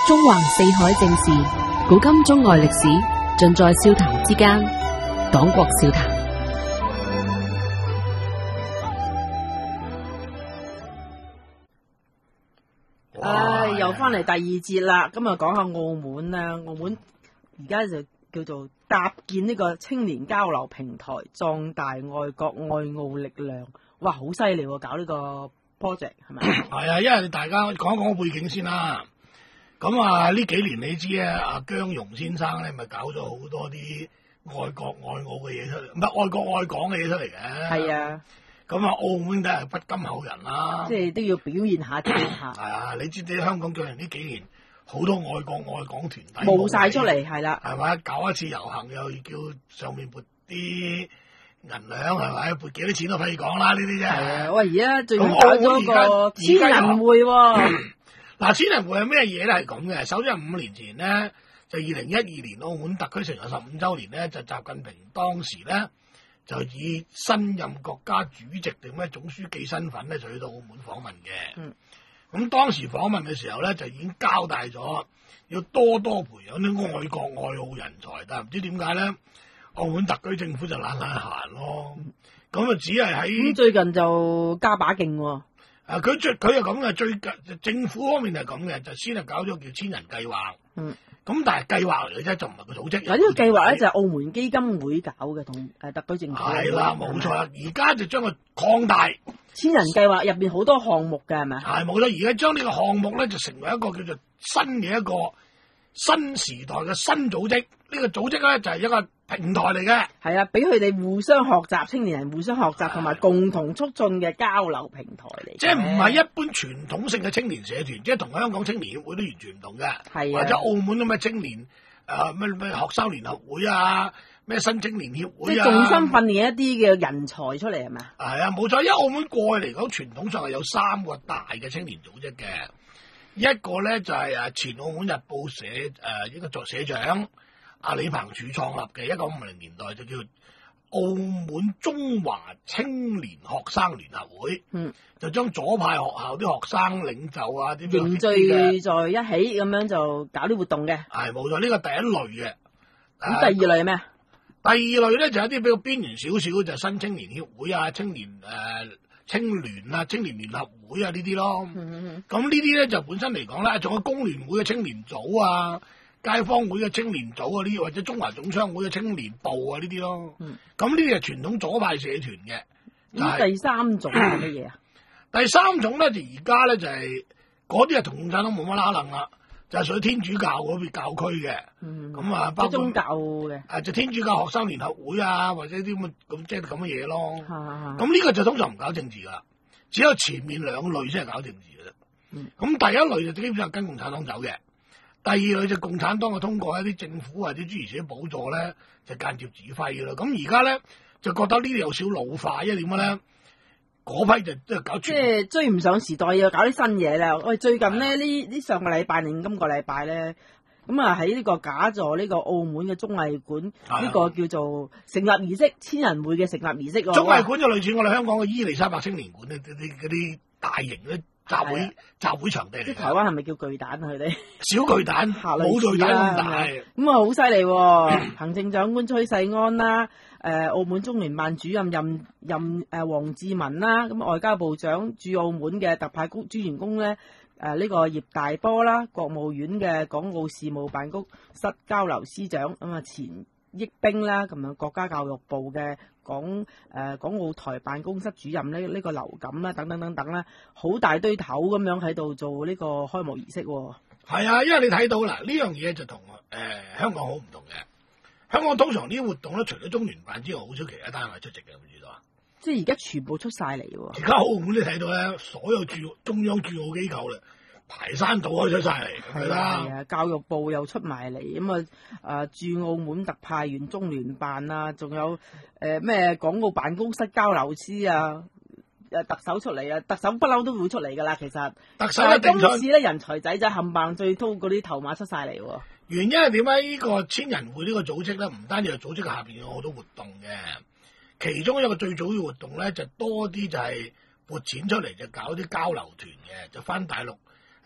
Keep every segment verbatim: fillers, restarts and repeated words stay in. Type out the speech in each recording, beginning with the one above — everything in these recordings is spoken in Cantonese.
中橫四海正事，古今中外歷史，盡在笑談之間。黨國笑談。 唉，又翻嚟第二節啦，咁啊講下澳門啦。澳門而家就叫做搭建呢個青年交流平台，壯大愛國愛澳力量。哇，好犀利喎！搞呢個 project 係咪？ 係啊，因為大家講一講個背景先啦。咁啊，呢幾年你知啊，阿姜蓉先生咧，咪搞咗好多啲愛國愛澳嘅嘢出嚟，唔係愛國愛港嘅嘢出嚟嘅。係啊。 咁啊，澳門梗係不甘後人啦。 即係都要表現下啲下。 係啊，你知唔知香港最近呢幾年好多愛國愛港團體冒晒出嚟，係啦。 係咪？搞一次遊行又要叫上面撥啲銀兩，係咪？撥幾多錢都可以講啦，呢啲啫。係啊，喂，而家最近搞咗個千人會喎。 嗱，千人會係咩嘢咧？係咁嘅。首先係五年前咧，就二零一二年澳門特區成立十五週年咧，就習近平當時咧就以新任國家主席定咩總書記身份咧，就去到澳門訪問嘅。嗯。咁當時訪問嘅時候咧，就已經交代咗要多多培養啲愛國愛澳人才，但係唔知點解咧，澳門特區政府就懶懶閒咯。咁啊，只係喺最近就加把勁喎。 啊！佢最佢又咁嘅，最近政府方面係咁嘅，就先係搞咗叫千人計劃。嗯。咁但係計劃嚟嘅啫，就唔係個組織。嗱， 呢個計劃咧就係澳門基金會搞嘅，同誒特區政府。 係啦，冇錯啦。而家就將佢擴大。 千人計劃入邊好多項目嘅係咪？ 係冇錯，而家將呢個項目咧就成為一個叫做新嘅一個新時代嘅新組織。呢、呢個組織咧就係一個平台嚟嘅， 係啊，俾佢哋互相學習，青年人互相學習同埋共同促進嘅交流平台嚟。 即係唔係一般傳統性嘅青年社團，即係同香港青年協會都完全唔同嘅。係啊，或者澳門咁嘅青年誒咩咩學生聯合會啊，咩新青年協會啊， 即係重新訓練一啲嘅人才出嚟係咪？ 係啊，冇錯，因為澳門過去嚟講，傳統上係有三個大嘅青年組織嘅，一個咧就係誒前澳門日報社誒一個作社長。阿李鵬柱創立嘅一九五零年代就叫澳門中華青年學生聯合會，嗯，就將左派學校啲學生領袖啊啲凝聚在一起咁樣就搞啲活動嘅，係冇錯，呢個第一類嘅。 咁、啊、第二類係咩？ 第二類咧就有啲比較邊緣少少，就新青年協會啊、青年誒、呃、青聯啊、青年聯合會啊呢啲咯。咁、嗯、呢啲咧就本身嚟講咧，仲有工聯會嘅青年組啊。街坊會嘅青年組啊，呢啲或者中華總商會嘅青年部啊，呢啲咯。咁呢啲係傳統左派社團嘅。 咁第三種係乜嘢啊？ 第三種咧就而家咧就係嗰啲係同共產黨冇乜拉楞啦，就係屬於天主教嗰邊教區嘅。咁、嗯、啊，包括宗教嘅。 誒，就天主教學生聯合會啊，或者啲咁咁即係咁嘅嘢咯。咁呢個就通常唔搞政治噶，只有前面兩類先係搞政治嘅啫。咁、嗯、第一類就基本上跟共產黨走嘅。第二類就共產黨就通過一啲政府或者諸如此類補助咧，就間接指揮嘅啦。咁而家咧就覺得呢啲有少老化，因為點解咧？嗰批就即係搞即係追唔上時代，要搞啲新嘢啦。喂，最近咧呢呢上個禮拜定今個禮拜咧，咁啊喺呢個假座呢個澳門嘅綜藝館呢個叫做成立儀式，千人會嘅成立儀式。 綜藝館就類似我哋香港嘅伊利沙伯青年館咧，啲啲啲大型嘅集會集會場地嚟。 即係台灣係咪叫巨蛋啊？佢哋小巨蛋，冇巨蛋咁大。 咁啊好犀利喎！行政長官崔世安啦，誒、呃、澳門中聯辦主任任任誒黃志文啦，咁外交部長駐澳門嘅特派專員公咧，誒、呃、呢、這個葉大波啦，國務院嘅港澳事務辦公室交流司長，咁啊錢益兵啦，咁樣國家教育部嘅港誒、呃、港澳台辦公室主任呢，呢、這個劉錦啦，等等等等啦，好大堆頭咁樣喺度做呢個開幕儀式。 係啊，因為你睇到啦，呢樣嘢就同誒、呃、香港好唔同嘅。香港通常呢啲活動咧，除咗中聯辦之外，好少其他單位出席嘅，唔知道啊？ 即係而家全部出晒嚟喎。 而家澳門你睇到咧，所有駐中央駐澳機構咧，排山倒海出晒嚟，係啦。係啊， 教育部又出埋嚟，咁啊誒駐澳門特派員中聯辦啊，仲有誒咩、呃、港澳辦公室交流司啊。誒特首出嚟啊！特首不嬲都會出嚟噶啦，其實。特首一定出。今次咧人才仔就冚棒最高嗰啲頭馬出晒嚟喎。 原因係點解呢個千人會呢個組織咧，唔單止係組織下邊有好多活動嘅，其中一個最早嘅活動咧就多啲就係撥錢出嚟就搞啲交流團嘅，就翻大陸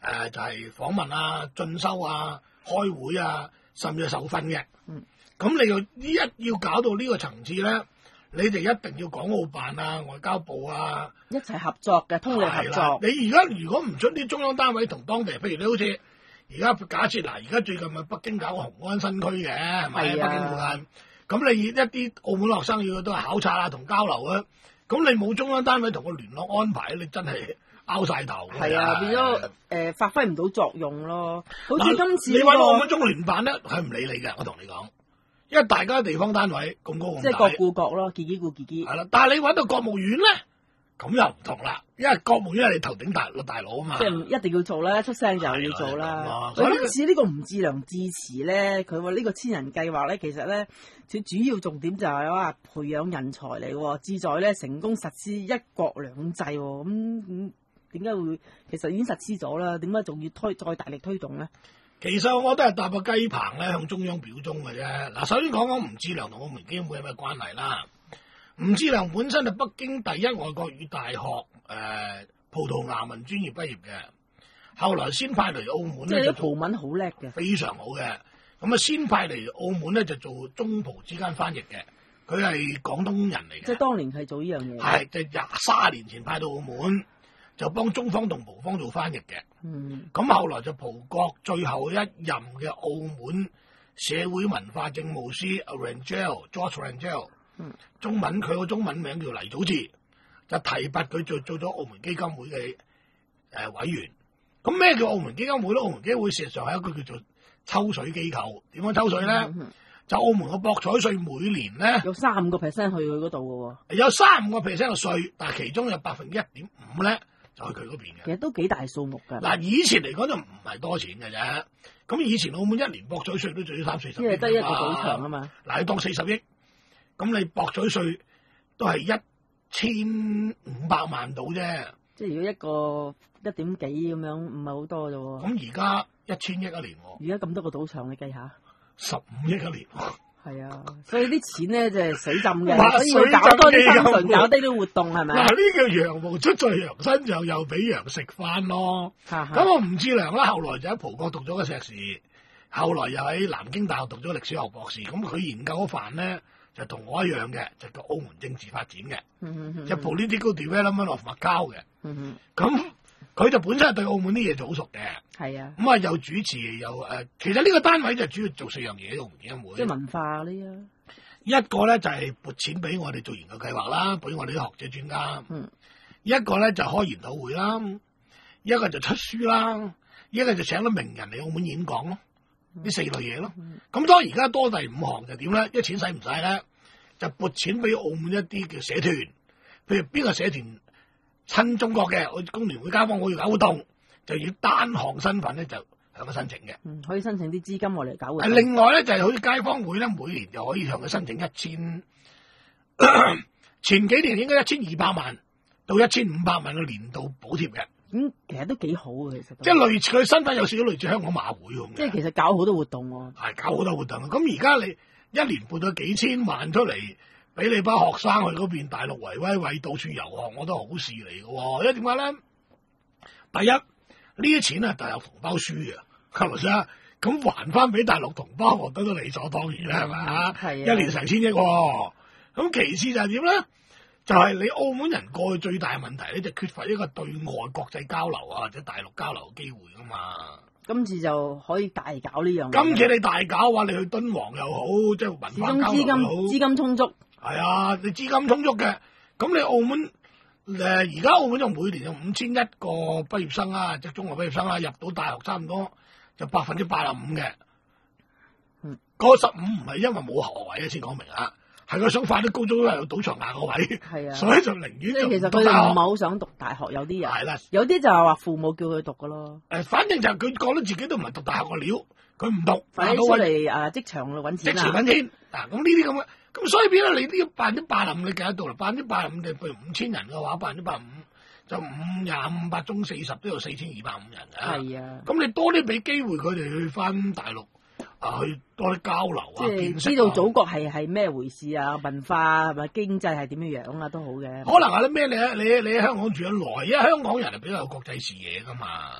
呃、就係、是、訪問啊、進修啊、開會啊，甚至係受訓嘅。 嗯。 咁你要一要搞到呢個層次咧，你哋一定要港澳辦啊、外交部啊一齊合作嘅，通力合作。 你而家如果唔出啲中央單位同當地，譬如你好似而家假設嗱，而家最近咪北京搞個雄安新區嘅，係咪？北京附近。咁你一啲澳門學生要都係考察啊同交流啊，咁你冇中央單位同佢聯絡安排，你真係拗晒頭。 係啊，變咗誒、呃、發揮唔到作用咯。好似今次、 你這個、 揾澳門中聯辦咧，係唔理你嘅，我同你講，因為大家地方單位咁高咁大， 即係各顧各咯，自己顧自己。 係啦，但係你揾到國務院咧，咁又唔同啦，因為國務院係你頭頂大大佬啊嘛。即係一定要做啦，出聲就要做啦。 所以今次呢個吳志良致辭咧，佢話呢個千人計劃咧，其實咧，佢主要重點就係話培養人才嚟喎，志在咧成功實施一國兩制喎。咁咁點解會？其實已經實施咗啦，點解仲要推再大力推動咧？ 其實我都係搭個雞棚咧，向中央表忠嘅啫。嗱，首先講講吳志良同澳門基金會有咩關係啦？吳志良本身係北京第一外國語大學誒、呃、葡萄牙文專業畢業嘅，後來先派嚟澳門咧， 即係啲葡文好叻嘅， 非常好嘅。咁啊，先派嚟澳門咧就做中葡之間翻譯嘅，佢係廣東人嚟嘅。 即係當年係做呢樣嘢。 係，就廿卅年前派到澳門，就幫中方同葡方做翻譯嘅。 嗯。咁後來就葡國最後一任嘅澳門社會文化政務司 Rangel George Rangel。嗯，中文佢個中文名叫黎祖志，就提拔佢做做咗澳門基金會嘅誒、呃、委員。咁咩叫澳門基金會咧？澳門基金會事實上係一個叫做抽水機構。點樣抽水咧？嗯、就澳門個博彩稅每年咧有三個 percent 去佢嗰度嘅喎， 有三個 percent 嘅稅，但係其中有百分之一點五咧就去佢嗰邊嘅。 其實都幾大數目㗎。 嗱，以前嚟講就唔係多錢嘅啫。咁以前澳門一年博彩稅都最少三四十億， 因為得一個賭場啊嘛。 嗱，你當四十億。咁你博彩稅都係一千五百萬到啫， 即係如果一個一點幾咁樣，唔係好多啫喎。 咁而家一千億一年喎。 而家咁多個賭場，你計下。 十五億一年。 係啊，所以啲錢咧就係死浸嘅，所以要搞多啲新純，搞多啲活動係咪？ 嗱，呢叫羊毛出在羊身上，又俾羊食翻咯。咁我吳志良啦，後來就喺葡國讀咗個碩士，後來又喺南京大學讀咗歷史學博士。咁佢研究嗰範咧，就同我一樣嘅，就叫澳門政治發展嘅，就 political development of Macau 嘅。咁佢就本身係對澳門啲嘢就好熟嘅。係啊。咁啊，又主持又誒、呃，其實呢個單位就主要做四樣嘢，澳門基金會。即係文化呢啊。一個咧就係、是、撥錢俾我哋做研究計劃啦，俾我哋啲學者專家。嗯。一個咧就開研討會啦，一個就出書啦，一個就請咗名人嚟澳門演講咯。呢四類嘢咯，咁當然而家多第五項就點咧？一錢使唔使咧？就撥錢俾澳門一啲嘅社團，譬如邊個社團親中國嘅，我工聯會、街坊會要搞活動，就要單項身份咧就向佢申請嘅。嗯，可以申請啲資金我嚟搞活動。另外咧就係、是、好似街坊會咧，每年就可以向佢申請一千，前幾年應該一千二百萬到一千五百萬嘅年度補貼嘅。咁、嗯、其實都幾好嘅，其實即係類似佢身份有少少類似香港馬會咁。即係其實搞好多活動喎、啊。係搞好多活動。咁而家你一年撥咗幾千萬出嚟，俾你班學生去嗰邊大陸維威惠到處遊學，我都好事嚟嘅喎。因為點解咧？第一呢啲錢係大陸同胞輸嘅，係咪先？咁還翻俾大陸同胞，我覺得都理所當然啦，係咪啊？係。一年成千億喎。咁其次就係點咧？就係你澳門人過去最大嘅問題咧，就缺乏一個對外國際交流啊，或者大陸交流嘅機會噶嘛。今次就可以大搞呢樣嘢。今次你大搞話，你去敦煌又好，即係文化交流又好。資金資金充足。係啊，你資金充足嘅，咁你澳門誒而家澳門就每年有五千一個畢業生啊，即係中學畢業生啊，入到大學差唔多就百分之八十五嘅。嗯。嗰十五唔係因為冇學位啊，先講明啊。係佢想快啲高中都係有賭場硬個位，係啊，所以就寧願就唔讀大學。即係其實佢哋唔係好想讀大學，有啲人係啦，有啲就係話父母叫佢讀噶咯。誒，反正就係佢覺得自己都唔係讀大學個料，佢唔讀，快啲出嚟誒職場度揾錢啦。職場揾錢嗱，咁呢啲咁嘅，咁所以變咗你呢百分之八十五你計得到啦，百分之八十五你譬如五千人嘅話，百分之八十五就五廿五百中四十都有四千二百五人啊。係啊，咁你多啲俾機會佢哋去翻大陸。啊，去多啲交流啊，即係知道祖國係係咩回事啊，文化係咪經濟係點樣樣啊，都好嘅。可能係啲咩？你喺你你喺香港住得耐，因為香港人係比較有國際視野噶嘛。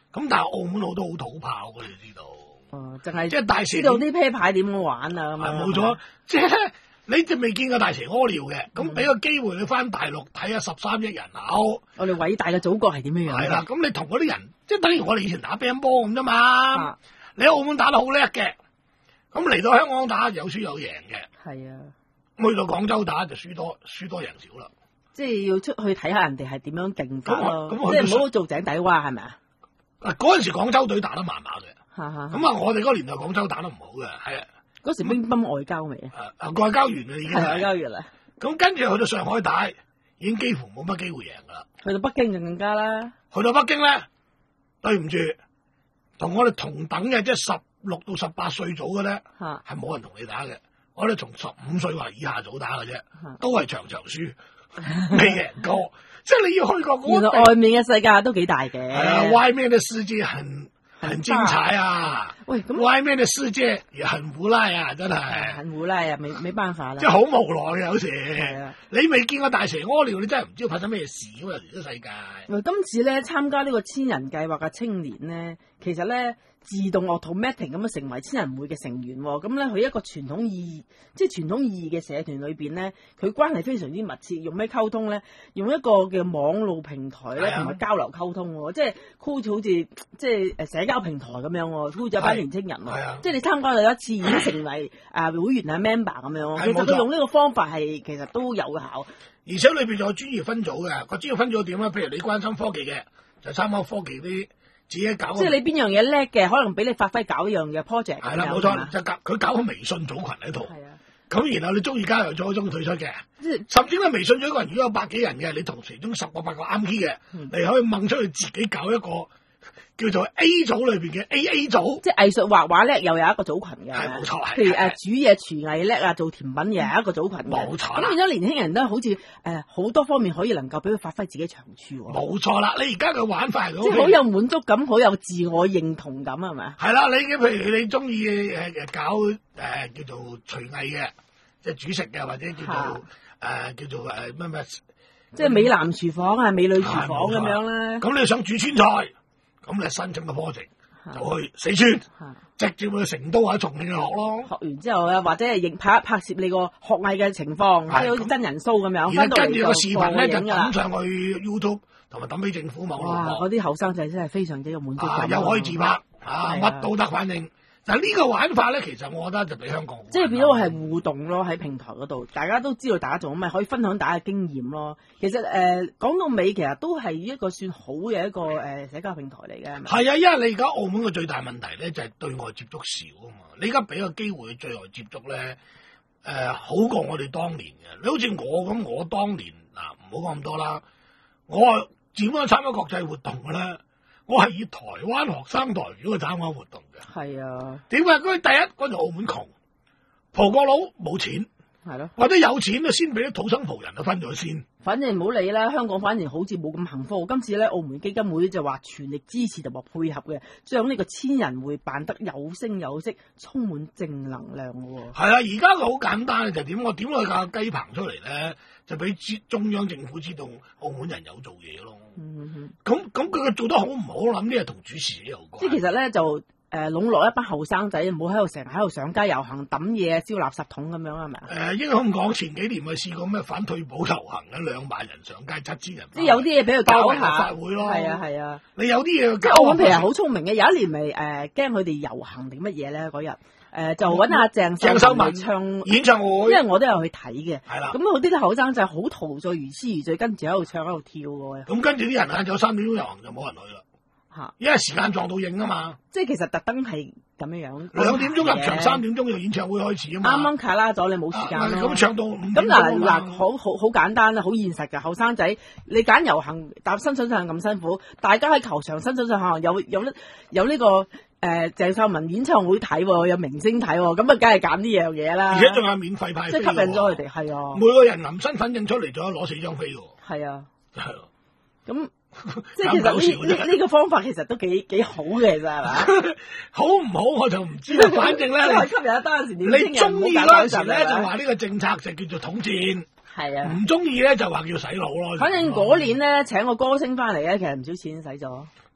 咁但係澳門好多好土炮嘅，你知道。 哦，淨係即係大蛇知道啲啤牌點玩啊咁樣。 冇錯，即係咧，你就未見過大蛇屙尿嘅，咁俾個機會你翻大陸睇下十三億人口， 我哋偉大嘅祖國係點樣樣？ 係啦，咁你同嗰啲人，即係等於我哋以前打乒乓波咁啫嘛。 啊你喺澳門打得好叻嘅，咁嚟到香港打有輸有贏嘅。 係啊， 去到廣州打就輸多輸多贏少啦。 即係要出去睇下人哋係點樣競法咯， 咁我即係唔好做井底蛙係咪啊？ 嗱，嗰陣時廣州隊打得麻麻嘅， 哈哈咁啊我哋嗰年代廣州打得唔好嘅，係啊。 嗰時乒乓外交未啊？ 誒誒外交完啦已經係外交完啦。 咁跟住去到上海打，已經幾乎冇乜機會贏噶啦。 去到北京就更加啦。 去到北京咧，對唔住，同我哋同等嘅即係十六到十八歲組嘅咧， 嚇係冇人同你打嘅。我哋從十五歲或以下組打嘅啫， 嚇都係場場輸，未贏過。即係你要去過嗰原來外面嘅世界都幾大嘅。 係啊，外面嘅世界很很精彩啊！ 喂，咁外面嘅世界也很無賴啊，真係。 很無賴啊，沒沒辦法啦。 即係好無奈嘅有時。 係啊， 你未見過大蛇屙尿，你真係唔知發生咩事咁有時啲世界。 喂，今次咧參加呢個千人計劃嘅青年咧，其實咧自動 automatic 咁樣成為千人會嘅成員喎。咁咧佢一個傳統意義，即係傳統意義嘅社團裏邊咧，佢關係非常之密切。用咩溝通咧？用一個嘅網路平台咧，同埋交流溝通喎。即係好似好似即係誒社交平台咁樣喎，好似有班年青人喎。即係你參加咗一次已經成為誒會員啊 member 咁樣。其實佢用呢個方法係其實都有效。 而且裏邊仲有專業分組嘅，個專業分組點咧？譬如你關心科技嘅，就參考科技啲自己搞。即係你邊樣嘢叻嘅，可能俾你發揮搞一樣嘅 project。 係啦，冇錯，就搞佢搞個微信組群喺度。 係啊。咁然後你中意加入咗，中意退出嘅。甚至咧微信組一個人如果有百幾人嘅，你同其中十個八個啱 key 嘅，你可以掹出去自己搞一個叫做 A 組裏邊嘅 A A 組。即係藝術畫畫叻又有一個組群嘅。 係冇錯， 譬如誒煮嘢廚藝叻啊，做甜品又係一個組群嘅。 冇錯。 咁變咗年輕人都好似誒好多方面可以能夠俾佢發揮自己長處喎。 冇錯啦，你而家嘅玩法係咁。 即係好有滿足感，好有自我認同感係咪啊？ 係啦，你嘅譬如你中意誒誒搞誒、呃、叫做廚藝嘅。即係煮食嘅，或者叫做誒、呃、叫做誒咩咩， 即係美男廚房啊、美女廚房咁樣啦。 咁你想煮川菜，咁你申請個課程就去四川，直接去成都或者重慶去學咯。 學完之後啊，或者係影拍一拍攝你個學藝嘅情況，即係好似真人 show 咁樣。 然後跟住個視頻咧就抌上去 YouTube，同埋抌俾政府網絡。 哇！嗰啲後生仔真係非常之有滿足感。 又可以自拍啊，乜都得，反正。但係呢個玩法咧，其實我覺得就比香港好， 即係變咗係互動咯，喺平台嗰度，大家都知道大家做乜，咪可以分享大家嘅經驗咯。其實誒講、呃、到尾，其實都係一個算好嘅一個誒、呃、社交平台嚟嘅。 係啊，因為你而家澳門嘅最大問題咧，就係、是、對外接觸少啊嘛。你而家俾個機會對外接觸咧，誒、呃、好過我哋當年嘅。你好似我咁，我當年嗱唔好講咁多啦，我點樣參加國際活動嘅咧？我係以台灣學生代表去參加活動嘅。 係啊。點解？嗰第一嗰陣澳門窮，葡國佬冇錢。 係咯。 或者有錢啊，先俾啲土生葡人啊分咗先。 反正唔好理啦，香港反而好似冇咁幸福。今次咧，澳門基金會就話全力支持同埋配合嘅，將呢個千人會辦得有聲有色，充滿正能量嘅。係啊，而家好簡單嘅就點？我點去架雞棚出嚟咧，就俾中央政府知道澳門人有做嘢咯。嗯，咁咁佢做得好唔好？我諗呢係同主持有關。 即係其實咧就誒籠絡一班後生仔，唔好喺度成日喺度上街遊行抌嘢、燒垃圾桶咁樣係咪啊？誒、 呃，應該咁講，前幾年咪試過咩反退保遊行嘅，兩萬人上街，七千人。 即係有啲嘢俾佢搞下。 法會咯。係啊係啊。 你有啲嘢。 即係澳門其實好聰明嘅，有一年咪誒驚佢哋遊行定乜嘢咧嗰日。誒、呃、就揾阿鄭秀文唱演唱會，因為我都有去睇嘅。 係啦， 咁嗰啲後生仔好陶醉如痴如醉，跟住喺度唱喺度跳喎。 咁跟住啲人晏晝三點鐘遊行就冇人去啦。嚇，因為時間撞到應啊嘛。 即係其實特登係咁樣樣。 兩點鐘入場，三點鐘就演唱會開始啊嘛。 啱啱卡拉咗，你冇時間咯。 咁、啊、唱到五點鐘。 咁嗱嗱，好好好簡單啦，好現實㗎。後生仔，你揀遊行搭新水上咁辛苦，大家喺球場新水上行有有呢有呢、呢個。誒，鄭秀文演唱會睇喎，有明星睇喎，咁啊，梗係揀呢樣嘢啦。 而且仲有免費派飛， 即係吸引咗佢哋，係啊。 每個人臨身份證出嚟，仲有攞四張飛喎。 係啊， 係啊。 咁即係其實呢呢呢個方法其實都幾幾好嘅，其實係嘛？ 好唔好我就唔知啦。反正咧， 因為吸引一當時年你中意嗰陣時咧，就話呢個政策就叫做統戰。 係啊。 唔中意咧就話叫洗腦咯。 反正嗰年咧請個歌星翻嚟咧，其實唔少錢使咗。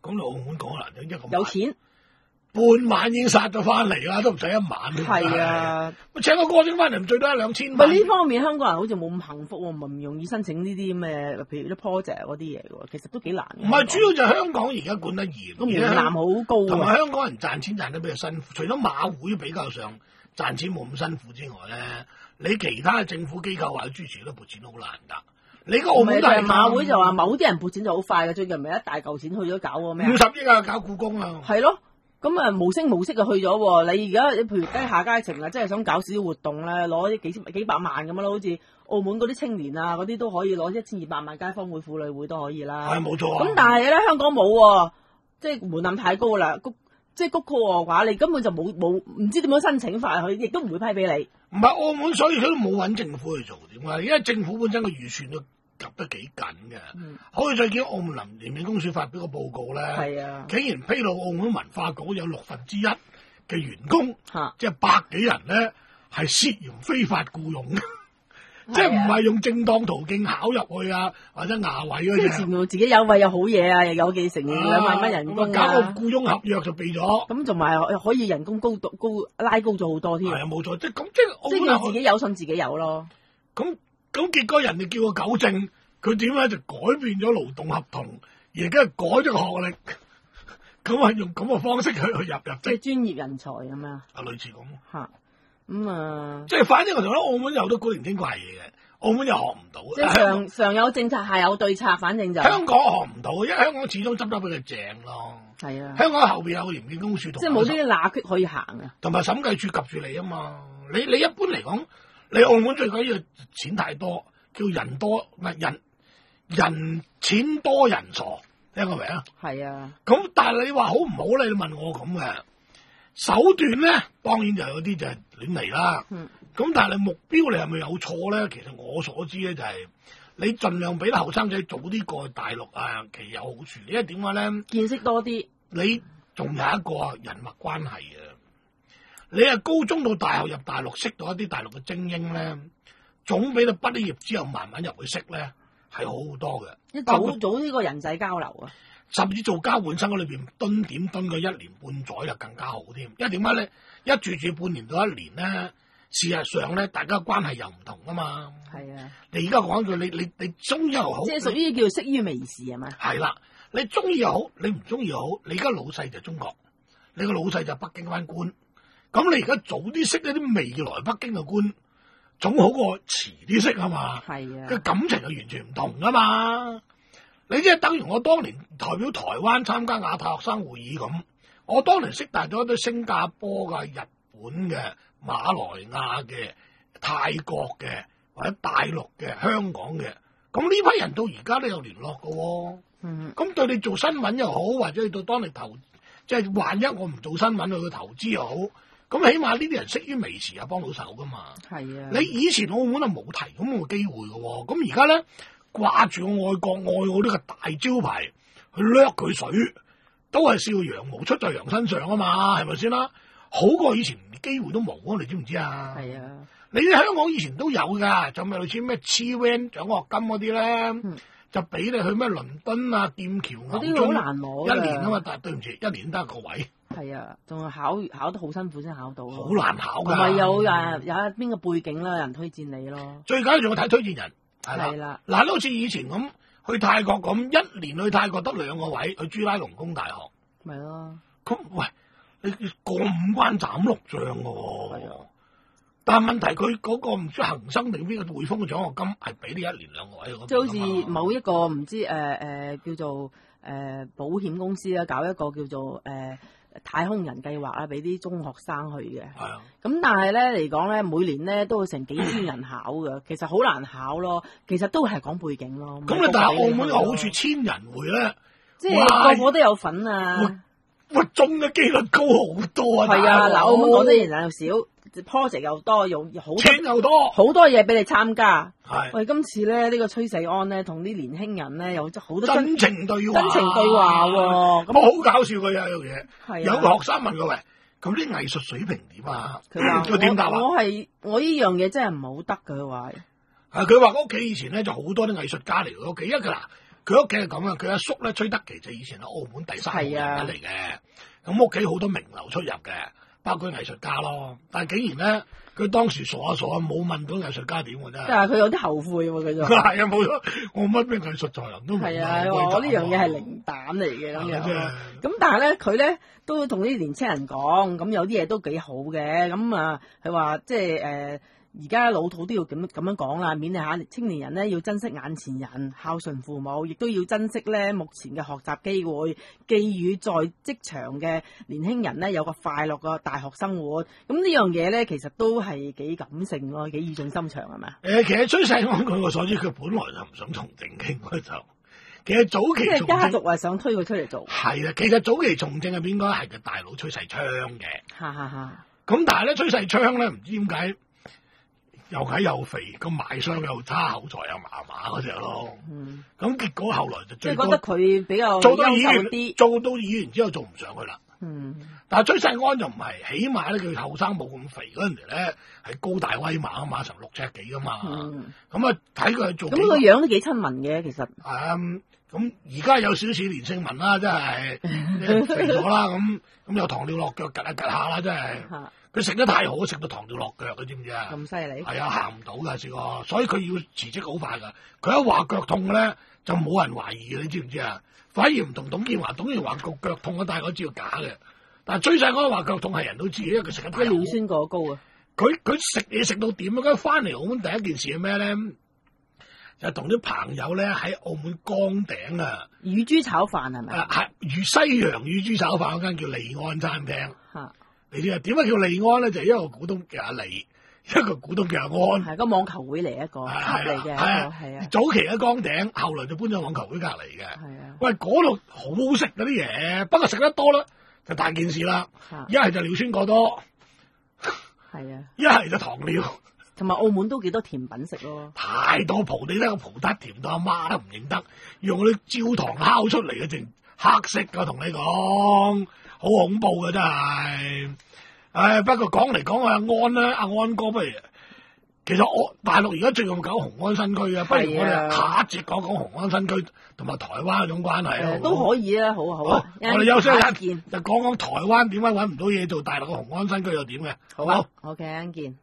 咁你澳門講難聽，一個晚有錢半晚已經殺咗翻嚟啦，都唔使一晚。 係啊， 咪請個歌星翻嚟，最多一兩千唔蚊。 係呢方面香港人好似冇咁幸福喎，唔係唔容易申請呢啲咩，譬如啲 project 嗰啲嘢喎，其實都幾難嘅。 唔係主要就係香港而家管得嚴， 個門檻好高同埋啊。 香港人賺錢賺得比較辛苦。除咗馬會比較上賺錢冇咁辛苦之外咧，你其他嘅政府機構或者諸如都撥錢好難㗎。你個澳唔係就係門都係馬會就話某啲人撥錢就好快嘅，最近咪一大嚿錢去咗搞個咩啊五十億啊，搞故宮啊。 係咯，咁啊無聲無息就去咗喎。你而家譬如雞下街情啊，真係想搞少少活動咧，攞啲幾千幾百萬咁樣咯，好似澳門嗰啲青年啊嗰啲都可以攞一千二百萬，街坊會婦女會都可以啦。 係冇錯啊。 咁但係咧香港冇喎，即係門檻太高啦，谷即係谷高嘅話，你根本就冇冇唔知點樣申請法，佢亦都唔會批俾你。 唔係澳門，所以佢都冇揾政府去做點解？因為政府本身個預算都夾得幾緊嘅。 嗯可以再見澳門廉政公署發表個報告咧， 係啊， 竟然披露澳門文化局有六分之一嘅員工， 嚇即係百幾人咧係涉嫌非法僱用， 啊即係唔係用正當途徑考入去啊，或者牙位嗰即係隻。 前面自己有位有好嘢啊，又有幾成兩萬蚊人工咁啊搞個啊， 僱傭合約就避咗。 咁同埋可以人工高到高拉高咗好多添係。啊，冇錯，即係咁，即係即係澳門佢自己有信自己有咯。 咁咁結果人哋叫佢糾正，佢點咧就改變咗勞動合同，而家改咗個學歷，咁啊用咁嘅方式去去入入即係職， 專業人才咁樣啊類似咁。 嚇，咁啊， 即係反正我同你講，澳門有好多古靈精怪嘢嘅，澳門又學唔到。 即係上上有政策，下有對策，反正就香港學唔到，因為香港始終執得比佢正咯。 係啊， 香港後邊有個廉政公署同即係冇呢啲罅隙可以行啊。 同埋審計處及住你啊嘛。你你一般嚟講，你澳門最緊要錢太多，叫人多唔係人人錢多人傻，聽過未啊？ 係啊， 咁但係你話好唔好咧？你問我咁嘅手段咧，當然就有啲就係亂嚟啦。 嗯咁但係你目標你係咪有錯咧？其實我所知咧就係、你盡量俾啲後生仔早啲過去大陸啊，其實有好處。因為點解咧？ 見識多啲， 你仲有一個人脈關係啊！你係高中到大學入大陸識到一啲大陸嘅精英咧，總比你畢咗業之後慢慢入去識咧係好好多嘅。 一包括早早呢個人際交流啊。 甚至做交換生嗰裏邊蹲點蹲個一年半載就更加好添。因為點解咧？一住住半年到一年咧，事實上咧，大家關係又唔同啊嘛。 係啊， 你而家講句，你你你中意又好， 即係屬於叫識於微時係咪？ 係啦。你中意又好，你唔中意又好。你而家老細就中國，你個老細就北京班官。咁你而家早啲識一啲未來北京嘅官，總好過遲啲識啊嘛。 係啊， 個感情係完全唔同噶嘛。你即係等於我當年代表台灣參加亞太學生會議咁，我當年識大咗一堆新加坡嘅、日本嘅、馬來亞嘅、泰國嘅或者大陸嘅、香港嘅，咁呢批人到而家都有聯絡嘅喎。 嗯， 咁對你做新聞又好，或者你到當你投，即係萬一我唔做新聞去投資又好，咁起碼呢啲人識於微時又幫到手噶嘛。 係啊， 你以前澳門係冇提咁嘅機會嘅喎，咁而家咧掛住我愛國愛我呢個大招牌去掠佢水，都係笑羊毛出在羊身上啊嘛，係咪先啦？好過以前機會都冇啊，你知唔知啊？ 係啊， 你啲香港以前都有㗎，就咪類似咩 C V N 獎學金嗰啲咧， 嗯就俾你去咩倫敦啊、劍橋、 嗰啲好牛津難攞一年啊嘛， 㗎。 但係對唔住，一年得一個位， 係啊，仲係考考得好辛苦先考到咯。 好難考㗎。 同埋有誒有一邊嘅背景啦，有人推薦你咯。 最緊要仲要睇推薦人，係啦係。啦， 嗱，好似以前咁去泰國咁，一年去泰國得兩個位，去朱拉隆功大學。 咪咯， 咁喂，你你過五關斬六將嘅喎係啊。 但係問題佢嗰個唔知恒生定邊個匯豐嘅獎學金係俾你一年兩個位嗰即係好邊啊嘛似某一個唔知誒誒、呃、叫做誒、呃、保險公司啦，搞一個叫做誒、呃、太空人計劃啦，俾啲中學生去嘅。 係啊， 咁但係咧嚟講咧，每年咧都會成幾千人考嘅，其實好難考咯。其實都係講背景咯。 咁你但係澳門嘅好處， 處， 千人會咧， 即係個個都有份啊。 喂中嘅機率高好多啊！ 係啊，嗱， 大佬澳門講得人又少 ，project 又多，用好多錢又多， 好多嘢俾你參加。 係喂，今次咧呢、呢個崔世安咧，同啲年輕人咧有好多真情對話， 真情對話喎。咁咁好搞笑嘅有樣嘢， 係啊有個學生問佢喂，咁啲藝術水平點啊？ 佢話佢點答啊？ 我我係我呢樣嘢真係唔係好得嘅，佢話啊！佢話屋企以前咧就好多啲藝術家嚟佢屋企，因為佢嗱佢屋企係咁啊，佢阿叔咧崔德祺就以前喺澳門第三號人物嚟嘅，咁屋企好多名流出入嘅，包括藝術家咯。但係竟然咧，佢當時傻下傻下冇問到藝術家點嘅啫。 但係佢有啲後悔喎，佢就係啊，冇咗，我乜咩藝術才能都冇。 係啊，我呢樣嘢係零蛋嚟嘅咁樣。咁但係咧，佢咧都同啲年青人講，咁有啲嘢都幾好嘅。咁啊，佢話即係誒。而家老土都要咁咁樣講啦，勉勵下青年人咧要珍惜眼前人，孝順父母，亦都要珍惜咧目前嘅學習機會，寄予在職場嘅年輕人咧有個快樂嘅大學生活。咁呢樣嘢咧，其實都係幾感性咯，幾語重心長係咪？誒、 呃，其實崔世安據我所知，佢本來就唔想從政傾嗰就，其實早期即係家族係想推佢出嚟做。係啊，其實早期從政係應該係個大佬崔世昌嘅。 哈哈哈。 咁但係咧，崔世昌咧唔知點解。又矮又肥，個賣相又差，口才又麻麻嗰隻咯。嗯，咁結果後來就最多即係覺得佢比較做到議員啲， 做到議員之後做唔上去啦。 嗯， 但係崔世安就唔係，起碼咧佢後生冇咁肥嗰陣時咧係高大威猛啊嘛，成六尺幾噶嘛。嗯，咁啊睇佢做。 咁個樣都幾親民嘅，其實。 嗯，咁而家有少少連勝文啦，真係肥咗啦，咁咁有糖尿落腳，趌下趌下啦，真係。佢食得太好，食到糖尿落腳，你知唔知啊？ 咁犀利？ 係啊，行唔到㗎，試過，所以佢要辭職好快㗎。佢一話腳痛咧，就冇人懷疑嘅，你知唔知啊？反而唔同董建華，董建華個腳痛啊，大家知道假嘅。但係崔世安話腳痛係人都知，因為佢食得太好。 尿酸過高啊！ 佢佢食嘢食到點啊？跟住翻嚟澳門第一件事係咩咧？就同啲朋友咧喺澳門崗頂啊！ 乳豬炒飯係咪？ 啊，係魚西洋乳豬炒飯嗰間叫利安餐廳。 嚇！ 你知啊？點解叫利安咧？就係一個股東叫阿利，一個股東叫阿安。 係個網球會嚟一個，嚟嘅。係啊，係啊。 早期喺崗頂，後來就搬咗網球會隔離嘅。 係啊。 喂，嗰度好好食嗰啲嘢，不過食得多啦，就大件事啦。一係就尿酸過多， 係啊。一係就糖尿。 同埋澳門都幾多甜品食咯。 太多葡地咧，個葡撻甜到阿媽都唔認得，用嗰啲焦糖烤出嚟嘅，淨黑色㗎，同你講。好恐怖嘅真係，唉！不過講嚟講去阿安咧，阿安哥不如，其實我大陸而家最近搞雄安新區啊，不如我哋下一節講講雄安新區同埋台灣嗰種關係啊， 都可以啊，好啊好啊， 我哋休息一陣，就講講台灣點解揾唔到嘢做，大陸嘅雄安新區又點嘅，好唔好？ 好嘅，啱見。